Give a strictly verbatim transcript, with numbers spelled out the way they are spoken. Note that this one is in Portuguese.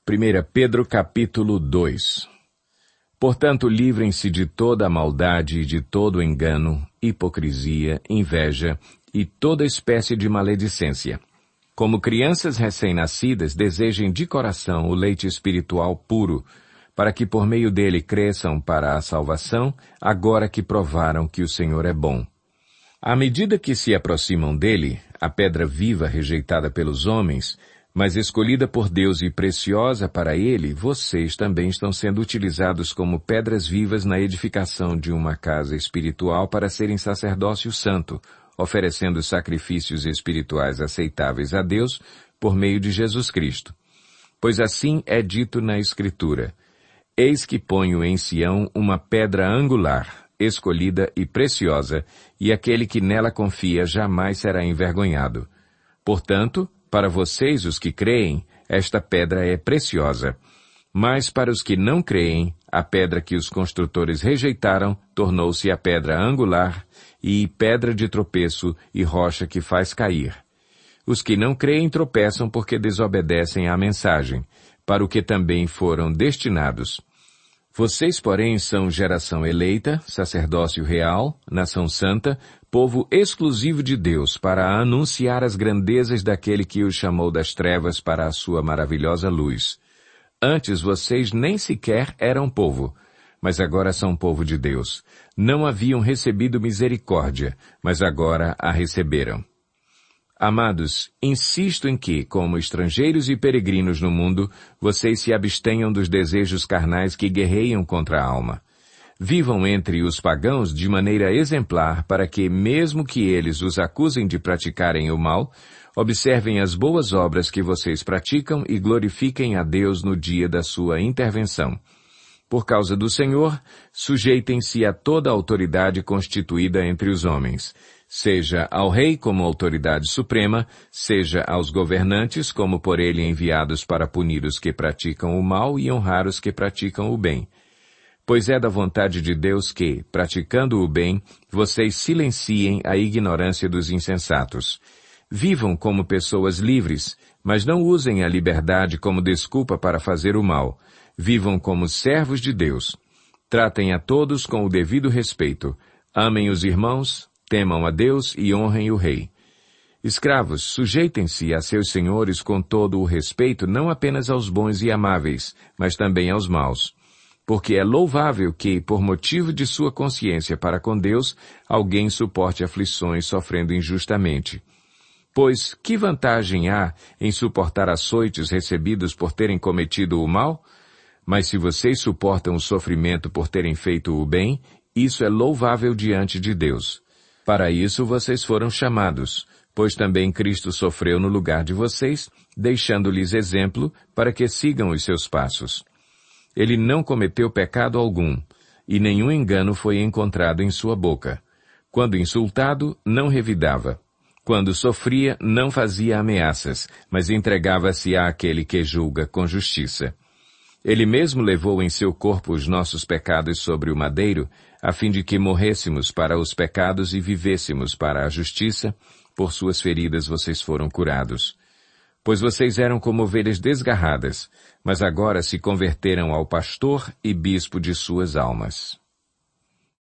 primeira Pedro capítulo dois. Portanto, livrem-se de toda a maldade e de todo o engano, hipocrisia, inveja e toda espécie de maledicência. Como crianças recém-nascidas, desejem de coração o leite espiritual puro, para que por meio dele cresçam para a salvação, agora que provaram que o Senhor é bom. À medida que se aproximam dele, a pedra viva rejeitada pelos homens, mas escolhida por Deus e preciosa para ele, vocês também estão sendo utilizados como pedras vivas na edificação de uma casa espiritual para serem sacerdócio santo, oferecendo sacrifícios espirituais aceitáveis a Deus por meio de Jesus Cristo. Pois assim é dito na Escritura: Eis que ponho em Sião uma pedra angular, escolhida e preciosa, e aquele que nela confia jamais será envergonhado. Portanto, para vocês, os que creem, esta pedra é preciosa. Mas para os que não creem, a pedra que os construtores rejeitaram tornou-se a pedra angular e pedra de tropeço e rocha que faz cair. Os que não creem tropeçam porque desobedecem à mensagem, para o que também foram destinados. Vocês, porém, são geração eleita, sacerdócio real, nação santa, povo exclusivo de Deus, para anunciar as grandezas daquele que os chamou das trevas para a sua maravilhosa luz. Antes vocês nem sequer eram povo, mas agora são povo de Deus. Não haviam recebido misericórdia, mas agora a receberam. Amados, insisto em que, como estrangeiros e peregrinos no mundo, vocês se abstenham dos desejos carnais que guerreiam contra a alma. Vivam entre os pagãos de maneira exemplar para que, mesmo que eles os acusem de praticarem o mal, observem as boas obras que vocês praticam e glorifiquem a Deus no dia da sua intervenção. Por causa do Senhor, sujeitem-se a toda a autoridade constituída entre os homens, seja ao rei como autoridade suprema, seja aos governantes como por ele enviados para punir os que praticam o mal e honrar os que praticam o bem. Pois é da vontade de Deus que, praticando o bem, vocês silenciem a ignorância dos insensatos. Vivam como pessoas livres, mas não usem a liberdade como desculpa para fazer o mal. Vivam como servos de Deus. Tratem a todos com o devido respeito. Amem os irmãos, temam a Deus e honrem o rei. Escravos, sujeitem-se a seus senhores com todo o respeito, não apenas aos bons e amáveis, mas também aos maus. Porque é louvável que, por motivo de sua consciência para com Deus, alguém suporte aflições sofrendo injustamente. Pois, que vantagem há em suportar açoites recebidos por terem cometido o mal? Mas se vocês suportam o sofrimento por terem feito o bem, isso é louvável diante de Deus. Para isso vocês foram chamados, pois também Cristo sofreu no lugar de vocês, deixando-lhes exemplo para que sigam os seus passos. Ele não cometeu pecado algum, e nenhum engano foi encontrado em sua boca. Quando insultado, não revidava. Quando sofria, não fazia ameaças, mas entregava-se àquele que julga com justiça. Ele mesmo levou em seu corpo os nossos pecados sobre o madeiro, a fim de que morrêssemos para os pecados e vivêssemos para a justiça. Por suas feridas vocês foram curados. Pois vocês eram como ovelhas desgarradas, mas agora se converteram ao pastor e bispo de suas almas.